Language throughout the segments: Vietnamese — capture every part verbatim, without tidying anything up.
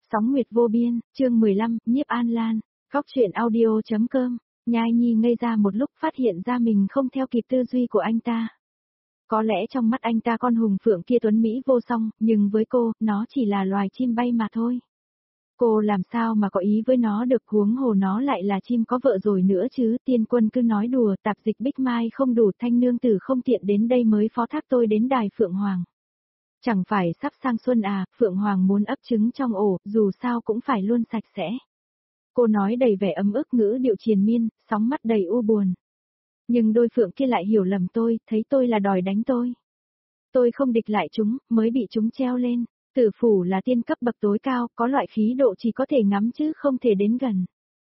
Sóng Nguyệt Vô Biên, chương mười lăm, Nhiếp An Lan, Góc truyện audio.com, Nhai Nhi ngây ra một lúc phát hiện ra mình không theo kịp tư duy của anh ta. Có lẽ trong mắt anh ta con hùng phượng kia tuấn Mỹ vô song, nhưng với cô, nó chỉ là loài chim bay mà thôi. Cô làm sao mà có ý với nó được, huống hồ nó lại là chim có vợ rồi nữa chứ. Tiên Quân cứ nói đùa, tạp dịch Bích Mai không đủ, Thanh nương tử không tiện đến đây mới phó thác tôi đến đài Phượng Hoàng. Chẳng phải sắp sang xuân à, Phượng Hoàng muốn ấp trứng trong ổ, dù sao cũng phải luôn sạch sẽ. Cô nói đầy vẻ ấm ức, ngữ điệu triền miên, sóng mắt đầy u buồn. Nhưng đôi phượng kia lại hiểu lầm tôi, thấy tôi là đòi đánh tôi. Tôi không địch lại chúng, mới bị chúng treo lên. Tử phủ là tiên cấp bậc tối cao, có loại khí độ chỉ có thể ngắm chứ không thể đến gần.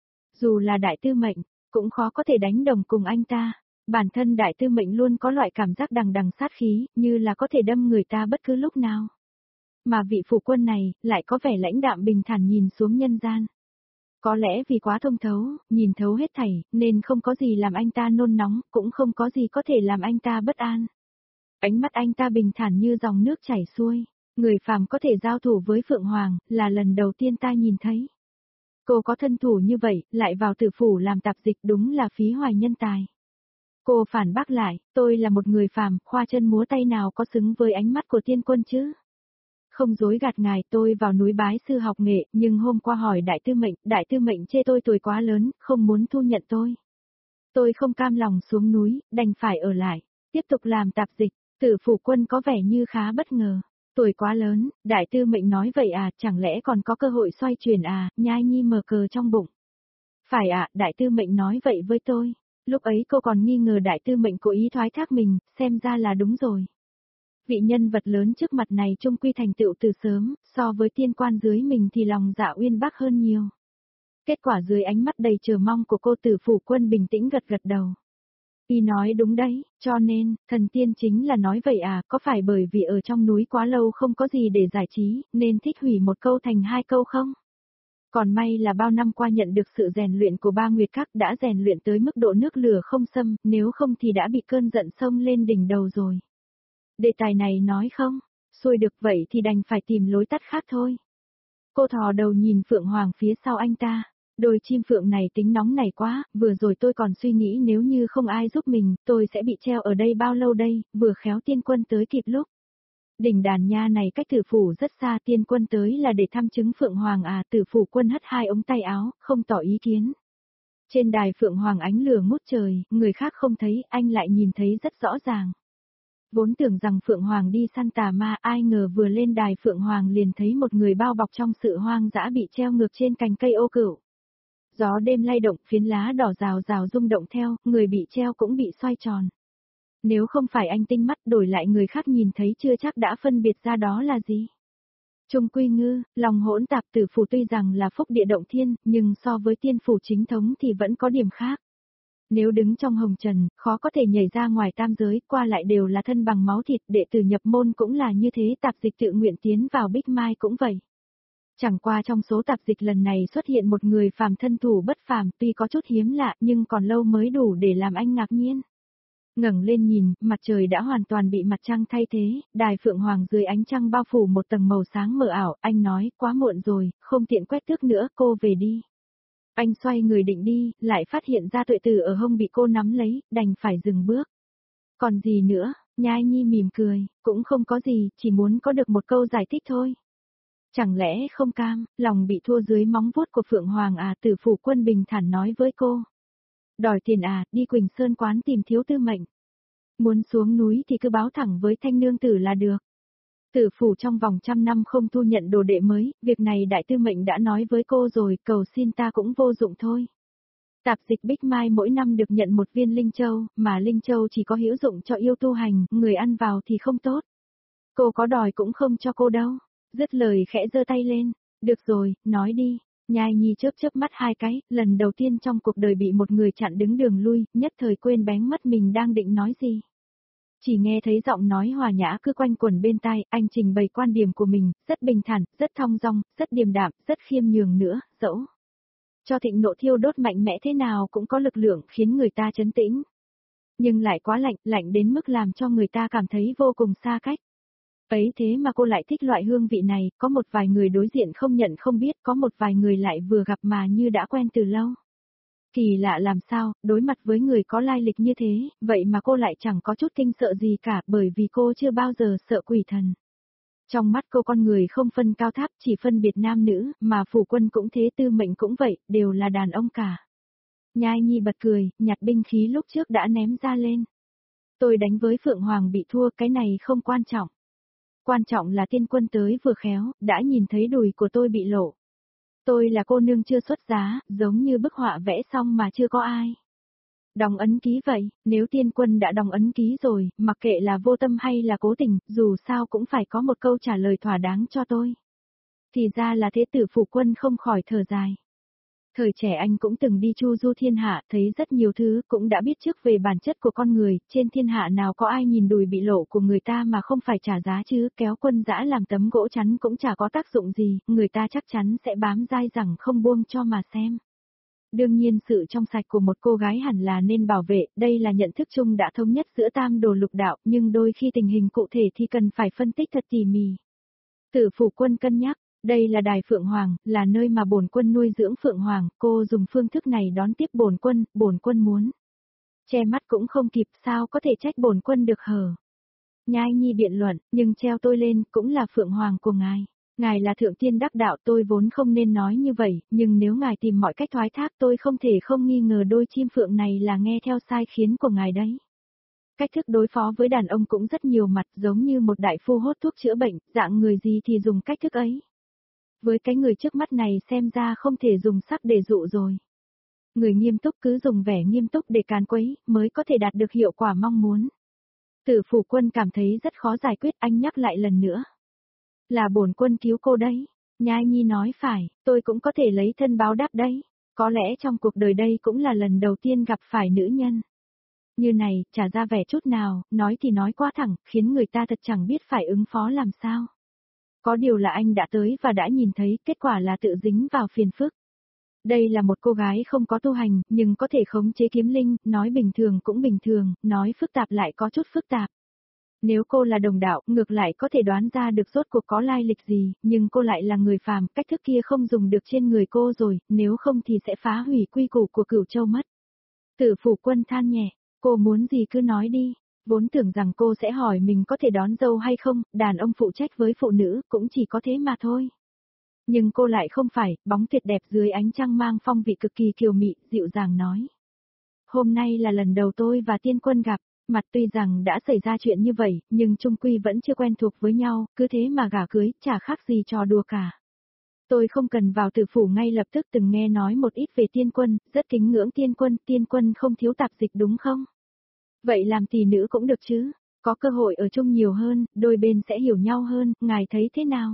Dù là đại tư mệnh, cũng khó có thể đánh đồng cùng anh ta. Bản thân đại tư mệnh luôn có loại cảm giác đằng đằng sát khí, như là có thể đâm người ta bất cứ lúc nào. Mà vị phủ quân này, lại có vẻ lãnh đạm bình thản nhìn xuống nhân gian. Có lẽ vì quá thông thấu, nhìn thấu hết thảy, nên không có gì làm anh ta nôn nóng, cũng không có gì có thể làm anh ta bất an. Ánh mắt anh ta bình thản như dòng nước chảy xuôi. Người phàm có thể giao thủ với Phượng Hoàng, là lần đầu tiên ta nhìn thấy. Cô có thân thủ như vậy, lại vào tử phủ làm tạp dịch, đúng là phí hoài nhân tài. Cô phản bác lại, tôi là một người phàm, khoa chân múa tay nào có xứng với ánh mắt của tiên quân chứ. Không dối gạt ngài, tôi vào núi bái sư học nghệ, nhưng hôm qua hỏi đại tư mệnh, đại tư mệnh chê tôi tuổi quá lớn, không muốn thu nhận tôi. Tôi không cam lòng xuống núi, đành phải ở lại, tiếp tục làm tạp dịch. Tử phủ quân có vẻ như khá bất ngờ. Tuổi quá lớn, đại tư mệnh nói vậy à, chẳng lẽ còn có cơ hội xoay chuyển à, Nhai Nhi mở cờ trong bụng. Phải ạ, à, đại tư mệnh nói vậy với tôi. Lúc ấy cô còn nghi ngờ đại tư mệnh cố ý thoái thác mình, xem ra là đúng rồi. Vị nhân vật lớn trước mặt này trung quy thành tựu từ sớm, so với tiên quan dưới mình thì lòng dạ uyên bác hơn nhiều. Kết quả dưới ánh mắt đầy chờ mong của cô, tử phủ quân bình tĩnh gật gật đầu. Y nói đúng đấy, cho nên, thần tiên chính là nói vậy à, có phải bởi vì ở trong núi quá lâu không có gì để giải trí, nên thích hủy một câu thành hai câu không? Còn may là bao năm qua nhận được sự rèn luyện của ba nguyệt các đã rèn luyện tới mức độ nước lửa không xâm, nếu không thì đã bị cơn giận xông lên đỉnh đầu rồi. Đề tài này nói không, xuôi được vậy thì đành phải tìm lối tắt khác thôi. Cô thò đầu nhìn Phượng Hoàng phía sau anh ta. Đôi chim phượng này tính nóng này quá, vừa rồi tôi còn suy nghĩ nếu như không ai giúp mình, tôi sẽ bị treo ở đây bao lâu đây, vừa khéo tiên quân tới kịp lúc. Đỉnh Đàn Nha này cách tử phủ rất xa, tiên quân tới là để thăm chứng Phượng Hoàng à, tử phủ quân hất hai ống tay áo, không tỏ ý kiến. Trên đài Phượng Hoàng ánh lửa ngút trời, người khác không thấy, anh lại nhìn thấy rất rõ ràng. Vốn tưởng rằng Phượng Hoàng đi săn tà ma, ai ngờ vừa lên đài Phượng Hoàng liền thấy một người bao bọc trong sự hoang dã bị treo ngược trên cành cây ô cửu. Gió đêm lay động, phiến lá đỏ rào rào rung động theo, người bị treo cũng bị xoay tròn. Nếu không phải anh tinh mắt đổi lại người khác nhìn thấy chưa chắc đã phân biệt ra đó là gì. Trung quy ngư, lòng hỗn tạp, tử phủ tuy rằng là phúc địa động thiên, nhưng so với tiên phủ chính thống thì vẫn có điểm khác. Nếu đứng trong hồng trần, khó có thể nhảy ra ngoài tam giới, qua lại đều là thân bằng máu thịt, đệ tử nhập môn cũng là như thế, tạp dịch tự nguyện tiến vào Bích Mai cũng vậy. Chẳng qua trong số tạp dịch lần này xuất hiện một người phàm thân thủ bất phàm, tuy có chút hiếm lạ nhưng còn lâu mới đủ để làm anh ngạc nhiên. Ngẩng lên nhìn, mặt trời đã hoàn toàn bị mặt trăng thay thế, đài Phượng Hoàng dưới ánh trăng bao phủ một tầng màu sáng mờ ảo, anh nói, quá muộn rồi, không tiện quét tước nữa, cô về đi. Anh xoay người định đi, lại phát hiện ra Tuệ Tử ở hông bị cô nắm lấy, đành phải dừng bước. Còn gì nữa, Nhai Nhi mỉm cười, cũng không có gì, chỉ muốn có được một câu giải thích thôi. Chẳng lẽ không cam, lòng bị thua dưới móng vuốt của Phượng Hoàng à, tử phủ quân bình thản nói với cô. Đòi tiền à, đi Quỳnh Sơn quán tìm thiếu tư mệnh. Muốn xuống núi thì cứ báo thẳng với Thanh nương tử là được. Tử phủ trong vòng trăm năm không thu nhận đồ đệ mới, việc này đại tư mệnh đã nói với cô rồi, cầu xin ta cũng vô dụng thôi. Tạp dịch Bích Mai mỗi năm được nhận một viên linh châu, mà linh châu chỉ có hữu dụng cho yêu tu hành, người ăn vào thì không tốt. Cô có đòi cũng không cho cô đâu. Dứt lời khẽ giơ tay lên, được rồi, nói đi. Nhai Nhi chớp chớp mắt hai cái, lần đầu tiên trong cuộc đời bị một người chặn đứng đường lui, nhất thời quên bén mất mình đang định nói gì. Chỉ nghe thấy giọng nói hòa nhã cứ quanh quẩn bên tai, anh trình bày quan điểm của mình, rất bình thản, rất thong dong, rất điềm đạm, rất khiêm nhường nữa, dẫu cho thịnh nộ thiêu đốt mạnh mẽ thế nào cũng có lực lượng khiến người ta trấn tĩnh. Nhưng lại quá lạnh, lạnh đến mức làm cho người ta cảm thấy vô cùng xa cách. Ấy thế mà cô lại thích loại hương vị này, có một vài người đối diện không nhận không biết, có một vài người lại vừa gặp mà như đã quen từ lâu. Kỳ lạ làm sao, đối mặt với người có lai lịch như thế, vậy mà cô lại chẳng có chút kinh sợ gì cả bởi vì cô chưa bao giờ sợ quỷ thần. Trong mắt cô con người không phân cao thấp chỉ phân biệt nam nữ, mà phủ quân cũng thế tư mệnh cũng vậy, đều là đàn ông cả. Nhai Nhi bật cười, nhặt binh khí lúc trước đã ném ra lên. Tôi đánh với Phượng Hoàng bị thua, cái này không quan trọng. Quan trọng là tiên quân tới vừa khéo, đã nhìn thấy đùi của tôi bị lộ. Tôi là cô nương chưa xuất giá, giống như bức họa vẽ xong mà chưa có ai. Đóng ấn ký vậy, nếu tiên quân đã đóng ấn ký rồi, mặc kệ là vô tâm hay là cố tình, dù sao cũng phải có một câu trả lời thỏa đáng cho tôi. Thì ra là thế, Tử Phủ Quân không khỏi thở dài. Thời trẻ anh cũng từng đi chu du thiên hạ, thấy rất nhiều thứ, cũng đã biết trước về bản chất của con người, trên thiên hạ nào có ai nhìn đùi bị lộ của người ta mà không phải trả giá chứ, kéo quân dã làm tấm gỗ chắn cũng chả có tác dụng gì, người ta chắc chắn sẽ bám dai rằng không buông cho mà xem. Đương nhiên sự trong sạch của một cô gái hẳn là nên bảo vệ, đây là nhận thức chung đã thống nhất giữa tam đồ lục đạo, nhưng đôi khi tình hình cụ thể thì cần phải phân tích thật tỉ mỉ. Tử Phủ Quân cân nhắc. Đây là đài Phượng Hoàng, là nơi mà bổn quân nuôi dưỡng Phượng Hoàng, cô dùng phương thức này đón tiếp bổn quân, bổn quân muốn. Che mắt cũng không kịp, sao có thể trách bổn quân được hở. Nhai Nhi biện luận, nhưng treo tôi lên, cũng là Phượng Hoàng của ngài. Ngài là thượng tiên đắc đạo, tôi vốn không nên nói như vậy, nhưng nếu ngài tìm mọi cách thoái thác tôi không thể không nghi ngờ đôi chim phượng này là nghe theo sai khiến của ngài đấy. Cách thức đối phó với đàn ông cũng rất nhiều mặt, giống như một đại phu hốt thuốc chữa bệnh, dạng người gì thì dùng cách thức ấy. Với cái người trước mắt này xem ra không thể dùng sắc để dụ rồi. Người nghiêm túc cứ dùng vẻ nghiêm túc để càn quấy, mới có thể đạt được hiệu quả mong muốn. Tử Phủ Quân cảm thấy rất khó giải quyết, anh nhắc lại lần nữa. Là bổn quân cứu cô đấy. Nhai Nhi nói phải, tôi cũng có thể lấy thân báo đáp đấy. Có lẽ trong cuộc đời đây cũng là lần đầu tiên gặp phải nữ nhân. Như này, chả ra vẻ chút nào, nói thì nói quá thẳng, khiến người ta thật chẳng biết phải ứng phó làm sao. Có điều là anh đã tới và đã nhìn thấy, kết quả là tự dính vào phiền phức. Đây là một cô gái không có tu hành, nhưng có thể khống chế kiếm linh, nói bình thường cũng bình thường, nói phức tạp lại có chút phức tạp. Nếu cô là đồng đạo, ngược lại có thể đoán ra được rốt cuộc có lai lịch gì, nhưng cô lại là người phàm, cách thức kia không dùng được trên người cô rồi, nếu không thì sẽ phá hủy quy củ của Cửu Châu mất. Tử Phủ Quân than nhẹ, cô muốn gì cứ nói đi. Vốn tưởng rằng cô sẽ hỏi mình có thể đón dâu hay không, đàn ông phụ trách với phụ nữ cũng chỉ có thế mà thôi. Nhưng cô lại không phải, bóng tuyệt đẹp dưới ánh trăng mang phong vị cực kỳ kiều mị, dịu dàng nói. Hôm nay là lần đầu tôi và tiên quân gặp, mặt tuy rằng đã xảy ra chuyện như vậy, nhưng chung quy vẫn chưa quen thuộc với nhau, cứ thế mà gả cưới, chả khác gì trò đùa cả. Tôi không cần vào tử phủ ngay lập tức từng nghe nói một ít về tiên quân, rất kính ngưỡng tiên quân, tiên quân không thiếu tạp dịch đúng không? Vậy làm tỷ nữ cũng được chứ, có cơ hội ở chung nhiều hơn, đôi bên sẽ hiểu nhau hơn, ngài thấy thế nào?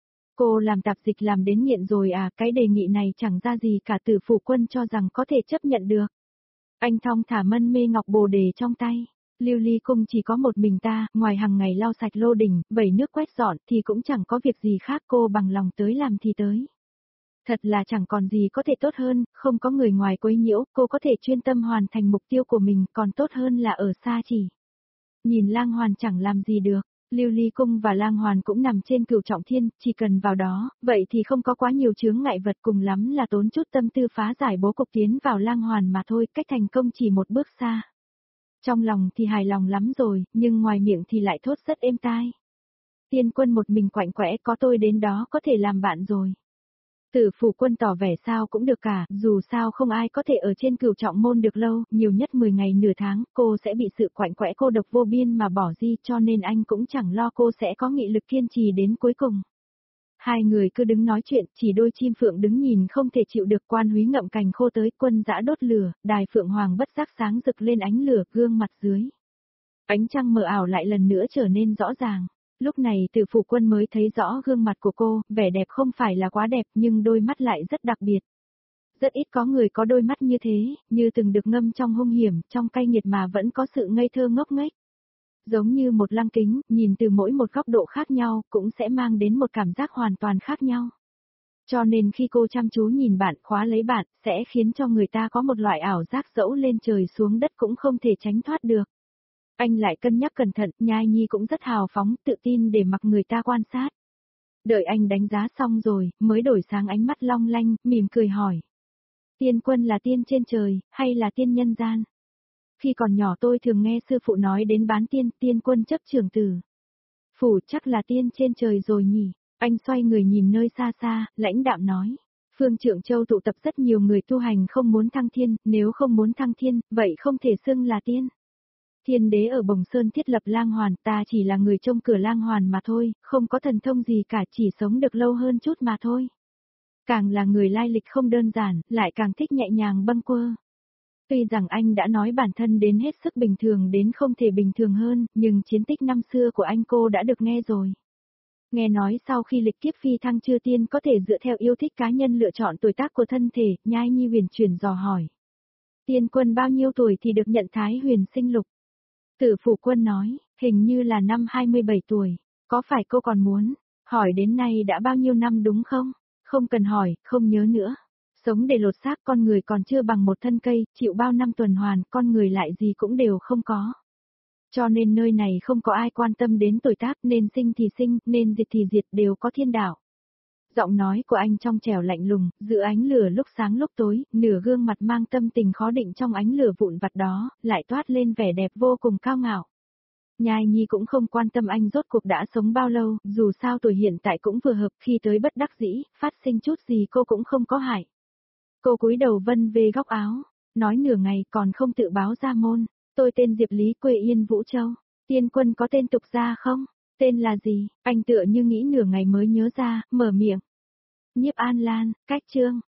Cô làm tạp dịch làm đến nghiện rồi à, cái đề nghị này chẳng ra gì cả. Tử Phủ Quân cho rằng có thể chấp nhận được. Anh thong thả mân mê ngọc bồ đề trong tay. Lưu Ly Cung chỉ có một mình ta, ngoài hàng ngày lau sạch lô đình, vẩy nước quét dọn thì cũng chẳng có việc gì khác, cô bằng lòng tới làm thì tới. Thật là chẳng còn gì có thể tốt hơn, không có người ngoài quấy nhiễu, cô có thể chuyên tâm hoàn thành mục tiêu của mình, còn tốt hơn là ở xa chỉ. Nhìn Lang Hoàn chẳng làm gì được, Lưu Ly Cung và Lang Hoàn cũng nằm trên Cửu Trọng Thiên, chỉ cần vào đó, vậy thì không có quá nhiều chướng ngại vật, cùng lắm là tốn chút tâm tư phá giải bố cục tiến vào Lang Hoàn mà thôi, cách thành công chỉ một bước xa. Trong lòng thì hài lòng lắm rồi, nhưng ngoài miệng thì lại thốt rất êm tai. Tiên quân một mình quạnh quẽ, có tôi đến đó có thể làm bạn rồi. Tử Phủ Quân tỏ vẻ sao cũng được cả, dù sao không ai có thể ở trên Cửu Trọng Môn được lâu, nhiều nhất mười ngày nửa tháng, cô sẽ bị sự quạnh quẽ cô độc vô biên mà bỏ đi, cho nên anh cũng chẳng lo cô sẽ có nghị lực kiên trì đến cuối cùng. Hai người cứ đứng nói chuyện, chỉ đôi chim phượng đứng nhìn không thể chịu được. Quan Húy ngậm cành khô tới, quân dã đốt lửa, đài Phượng Hoàng bất giác sáng rực lên ánh lửa, gương mặt dưới. Ánh trăng mờ ảo lại lần nữa trở nên rõ ràng. Lúc này Tử Phủ Quân mới thấy rõ gương mặt của cô, vẻ đẹp không phải là quá đẹp nhưng đôi mắt lại rất đặc biệt. Rất ít có người có đôi mắt như thế, như từng được ngâm trong hung hiểm, trong cay nghiệt mà vẫn có sự ngây thơ ngốc nghếch. Giống như một lăng kính, nhìn từ mỗi một góc độ khác nhau, cũng sẽ mang đến một cảm giác hoàn toàn khác nhau. Cho nên khi cô chăm chú nhìn bạn, khóa lấy bạn, sẽ khiến cho người ta có một loại ảo giác dẫu lên trời xuống đất cũng không thể tránh thoát được. Anh lại cân nhắc cẩn thận, nhai nhi cũng rất hào phóng, tự tin để mặc người ta quan sát. Đợi anh đánh giá xong rồi, mới đổi sáng ánh mắt long lanh, mỉm cười hỏi. Tiên quân là tiên trên trời, hay là tiên nhân gian? Khi còn nhỏ tôi thường nghe sư phụ nói đến bán tiên, tiên quân chấp trường tử. Phủ chắc là tiên trên trời rồi nhỉ? Anh xoay người nhìn nơi xa xa, lãnh đạm nói. Phương Trượng Châu tụ tập rất nhiều người tu hành không muốn thăng thiên, nếu không muốn thăng thiên, vậy không thể xưng là tiên. Thiên đế ở Bồng Sơn thiết lập lang hoàn, ta chỉ là người trông cửa lang hoàn mà thôi, không có thần thông gì cả, chỉ sống được lâu hơn chút mà thôi. Càng là người lai lịch không đơn giản, lại càng thích nhẹ nhàng bâng quơ. Tuy rằng anh đã nói bản thân đến hết sức bình thường đến không thể bình thường hơn, nhưng chiến tích năm xưa của anh cô đã được nghe rồi. Nghe nói sau khi lịch kiếp phi thăng chư tiên có thể dựa theo yêu thích cá nhân lựa chọn tuổi tác của thân thể, nhai nhi huyền chuyển dò hỏi. Tiên quân bao nhiêu tuổi thì được nhận thái huyền sinh lục? Tử Phủ Quân nói, hình như là năm hai mươi bảy tuổi, có phải cô còn muốn, hỏi đến nay đã bao nhiêu năm đúng không? Không cần hỏi, không nhớ nữa. Sống để lột xác con người còn chưa bằng một thân cây, chịu bao năm tuần hoàn, con người lại gì cũng đều không có. Cho nên nơi này không có ai quan tâm đến tuổi tác, nên sinh thì sinh, nên diệt thì diệt, đều có thiên đạo. Giọng nói của anh trong trẻo lạnh lùng, giữa ánh lửa lúc sáng lúc tối, nửa gương mặt mang tâm tình khó định trong ánh lửa vụn vặt đó, lại toát lên vẻ đẹp vô cùng cao ngạo. Nhai nhi cũng không quan tâm anh rốt cuộc đã sống bao lâu, dù sao tuổi hiện tại cũng vừa hợp, khi tới bất đắc dĩ, phát sinh chút gì cô cũng không có hại. Cô cúi đầu vân về góc áo, nói nửa ngày còn không tự báo ra môn. Tôi tên Diệp Lý, quê Yên Vũ Châu. Tiên quân có tên tục gia không? Tên là gì? Anh tựa như nghĩ nửa ngày mới nhớ ra, mở miệng. Nhiếp An Lan, cách chương.